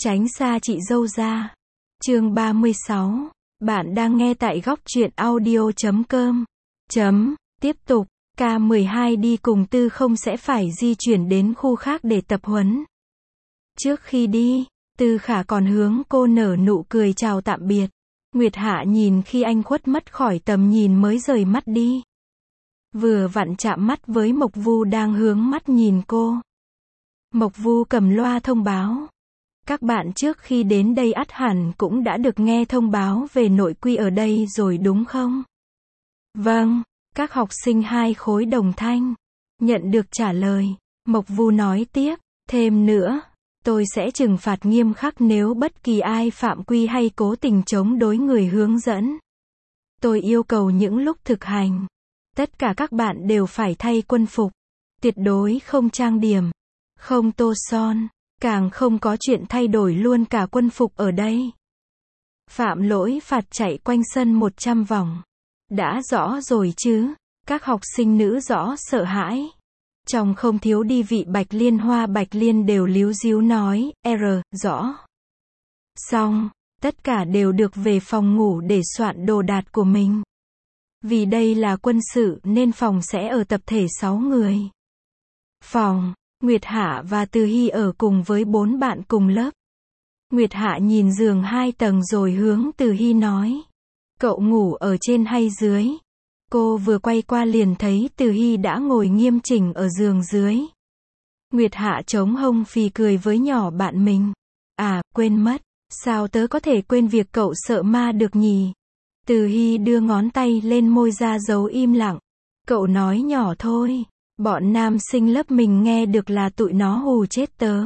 Tránh xa chị dâu ra. Chương 36. Bạn đang nghe tại góc truyện audio.com. Tiếp tục, K12 đi cùng Tư Không sẽ phải di chuyển đến khu khác để tập huấn. Trước khi đi, Tư Khả còn hướng cô nở nụ cười chào tạm biệt. Nguyệt Hạ nhìn khi anh khuất mất khỏi tầm nhìn mới rời mắt đi. Vừa vặn chạm mắt với Mộc Vu đang hướng mắt nhìn cô. Mộc Vu cầm loa thông báo. Các bạn trước khi đến đây ắt hẳn cũng đã được nghe thông báo về nội quy ở đây rồi đúng không? Vâng, các học sinh 2 khối đồng thanh nhận được trả lời. Mộc Vu nói tiếp, thêm nữa, tôi sẽ trừng phạt nghiêm khắc nếu bất kỳ ai phạm quy hay cố tình chống đối người hướng dẫn. Tôi yêu cầu những lúc thực hành, tất cả các bạn đều phải thay quân phục, tuyệt đối không trang điểm, không tô son, càng không có chuyện thay đổi luôn cả quân phục ở đây. Phạm lỗi phạt chạy quanh sân 100 vòng. Đã rõ rồi chứ? Các học sinh nữ rõ sợ hãi. Trong không thiếu đi vị Bạch Liên Hoa Bạch Liên đều líu díu nói, rõ. Xong, tất cả đều được về phòng ngủ để soạn đồ đạc của mình. Vì đây là quân sự nên phòng sẽ ở tập thể 6 người. Phòng, Nguyệt Hạ và Từ Hy ở cùng với 4 bạn cùng lớp. Nguyệt Hạ nhìn giường 2 tầng rồi hướng Từ Hy nói, cậu ngủ ở trên hay dưới? Cô vừa quay qua liền thấy Từ Hy đã ngồi nghiêm chỉnh ở giường dưới. Nguyệt Hạ chống hông phì cười với nhỏ bạn mình. À, quên mất, sao tớ có thể quên việc cậu sợ ma được nhỉ? Từ Hy đưa ngón tay lên môi ra dấu im lặng. Cậu nói nhỏ thôi, bọn nam sinh lớp mình nghe được là tụi nó hù chết tớ.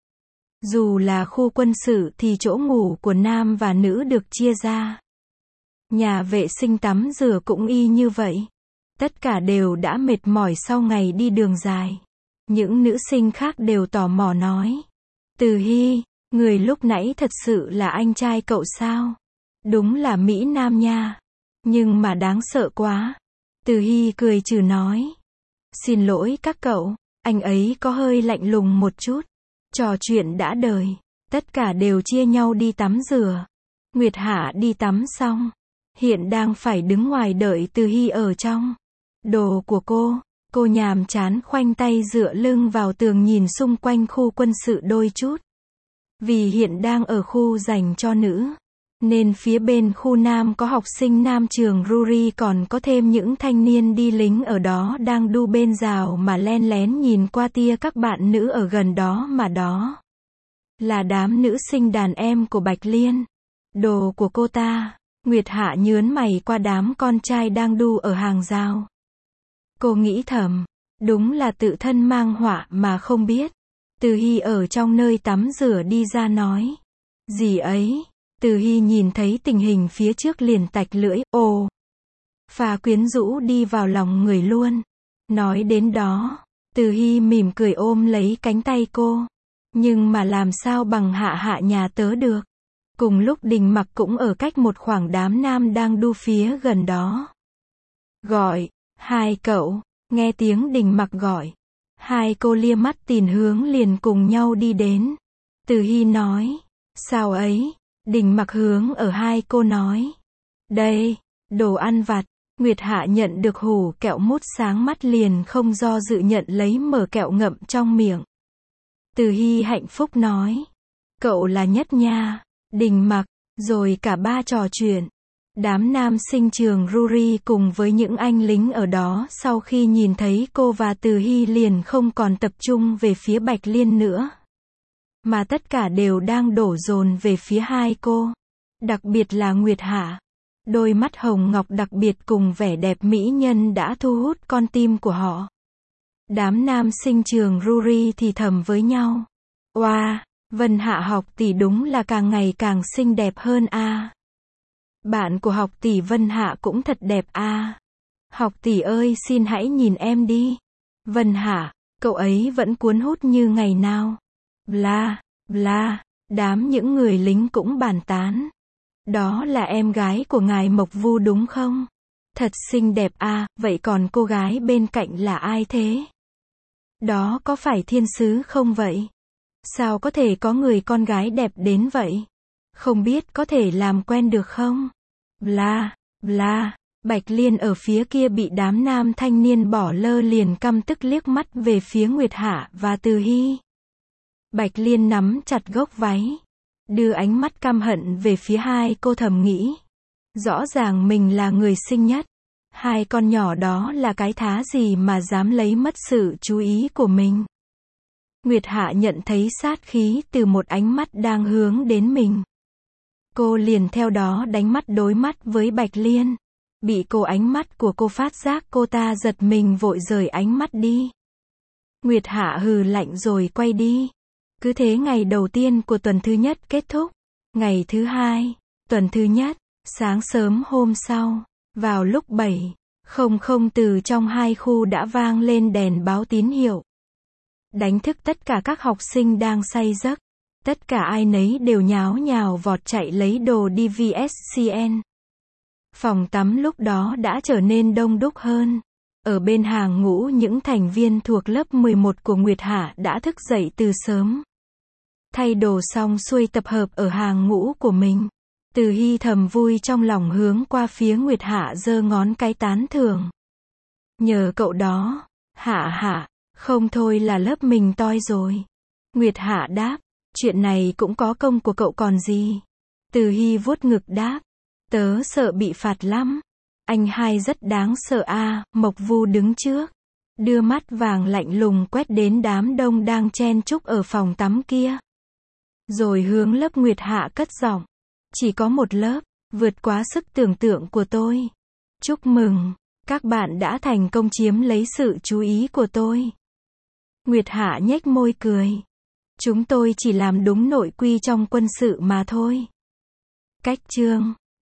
Dù là khu quân sự thì chỗ ngủ của nam và nữ được chia ra. Nhà vệ sinh tắm rửa cũng y như vậy. Tất cả đều đã mệt mỏi sau ngày đi đường dài. Những nữ sinh khác đều tò mò nói. Từ Hy, người lúc nãy thật sự là anh trai cậu sao? Đúng là Mỹ Nam nha. Nhưng mà đáng sợ quá. Từ Hy cười trừ nói. Xin lỗi các cậu, anh ấy có hơi lạnh lùng một chút. Trò chuyện đã đời. Tất cả đều chia nhau đi tắm rửa. Nguyệt Hạ đi tắm xong. Hiện đang phải đứng ngoài đợi Từ Hy ở trong. Đồ của cô nhàm chán khoanh tay dựa lưng vào tường nhìn xung quanh khu quân sự đôi chút. Vì hiện đang ở khu dành cho nữ, nên phía bên khu nam có học sinh nam trường Ruri còn có thêm những thanh niên đi lính ở đó đang đu bên rào mà len lén nhìn qua tia các bạn nữ ở gần đó mà đó. Là đám nữ sinh đàn em của Bạch Liên. Đồ của cô ta. Nguyệt Hạ nhớn mày qua đám con trai đang đu ở hàng rào. Cô nghĩ thầm, đúng là tự thân mang họa mà không biết. Từ Hy ở trong nơi tắm rửa đi ra nói. Gì ấy? Từ Hy nhìn thấy tình hình phía trước liền tạch lưỡi, ồ. Phà quyến rũ đi vào lòng người luôn. Nói đến đó, Từ Hy mỉm cười ôm lấy cánh tay cô. Nhưng mà làm sao bằng Hạ Hạ nhà tớ được? Cùng lúc Đình Mặc cũng ở cách một khoảng đám nam đang đu phía gần đó. Gọi, hai cậu, nghe tiếng Đình Mặc gọi. Hai cô lia mắt tìm hướng liền cùng nhau đi đến. Từ Hy nói, sao ấy? Đình Mặc hướng ở hai cô nói. Đây, đồ ăn vặt. Nguyệt Hạ nhận được hủ kẹo mút sáng mắt liền không do dự nhận lấy mở kẹo ngậm trong miệng. Từ Hy hạnh phúc nói. Cậu là nhất nha. Đình Mặc, rồi cả ba trò chuyện. Đám nam sinh trường Ruri cùng với những anh lính ở đó sau khi nhìn thấy cô và Từ Hy liền không còn tập trung về phía Bạch Liên nữa. Mà tất cả đều đang đổ dồn về phía hai cô. Đặc biệt là Nguyệt Hạ. Đôi mắt hồng ngọc đặc biệt cùng vẻ đẹp mỹ nhân đã thu hút con tim của họ. Đám nam sinh trường Ruri thì thầm với nhau. Oa! Vân Hạ học tỷ đúng là càng ngày càng xinh đẹp hơn a. Bạn của học tỷ Vân Hạ cũng thật đẹp a. Học tỷ ơi xin hãy nhìn em đi. Vân Hạ, cậu ấy vẫn cuốn hút như ngày nào. Bla, bla, đám những người lính cũng bàn tán. Đó là em gái của ngài Mộc Vu đúng không? Thật xinh đẹp a, vậy còn cô gái bên cạnh là ai thế? Đó có phải thiên sứ không vậy? Sao có thể có người con gái đẹp đến vậy? Không biết có thể làm quen được không? Bla, bla. Bạch Liên ở phía kia bị đám nam thanh niên bỏ lơ liền căm tức liếc mắt về phía Nguyệt Hạ và Từ Hy. Bạch Liên nắm chặt gốc váy, đưa ánh mắt căm hận về phía hai cô thầm nghĩ. Rõ ràng mình là người xinh nhất. Hai con nhỏ đó là cái thá gì mà dám lấy mất sự chú ý của mình. Nguyệt Hạ nhận thấy sát khí từ một ánh mắt đang hướng đến mình. Cô liền theo đó đánh mắt đối mắt với Bạch Liên. Bị ánh mắt của cô phát giác cô ta giật mình vội rời ánh mắt đi. Nguyệt Hạ hừ lạnh rồi quay đi. Cứ thế ngày đầu tiên của tuần thứ nhất kết thúc. Ngày thứ hai, tuần thứ nhất, sáng sớm hôm sau, vào lúc 7:00 từ trong hai khu đã vang lên đèn báo tín hiệu. Đánh thức tất cả các học sinh đang say giấc. Tất cả ai nấy đều nháo nhào vọt chạy lấy đồ đi VSCN. Phòng tắm lúc đó đã trở nên đông đúc hơn. Ở bên hàng ngũ những thành viên thuộc lớp 11 của Nguyệt Hạ đã thức dậy từ sớm. Thay đồ xong xuôi tập hợp ở hàng ngũ của mình. Từ Hy thầm vui trong lòng hướng qua phía Nguyệt Hạ giơ ngón cái tán thưởng. Nhờ cậu đó, Hạ, không thôi là lớp mình toi rồi. Nguyệt Hạ đáp, chuyện này cũng có công của cậu còn gì. Từ Hy vuốt ngực đáp, tớ sợ bị phạt lắm. Anh hai rất đáng sợ a. Mộc Vu đứng trước, đưa mắt vàng lạnh lùng quét đến đám đông đang chen chúc ở phòng tắm kia. Rồi hướng lớp Nguyệt Hạ cất giọng, chỉ có một lớp, vượt quá sức tưởng tượng của tôi. Chúc mừng, các bạn đã thành công chiếm lấy sự chú ý của tôi. Nguyệt Hạ nhếch môi cười. Chúng tôi chỉ làm đúng nội quy trong quân sự mà thôi. Cách chương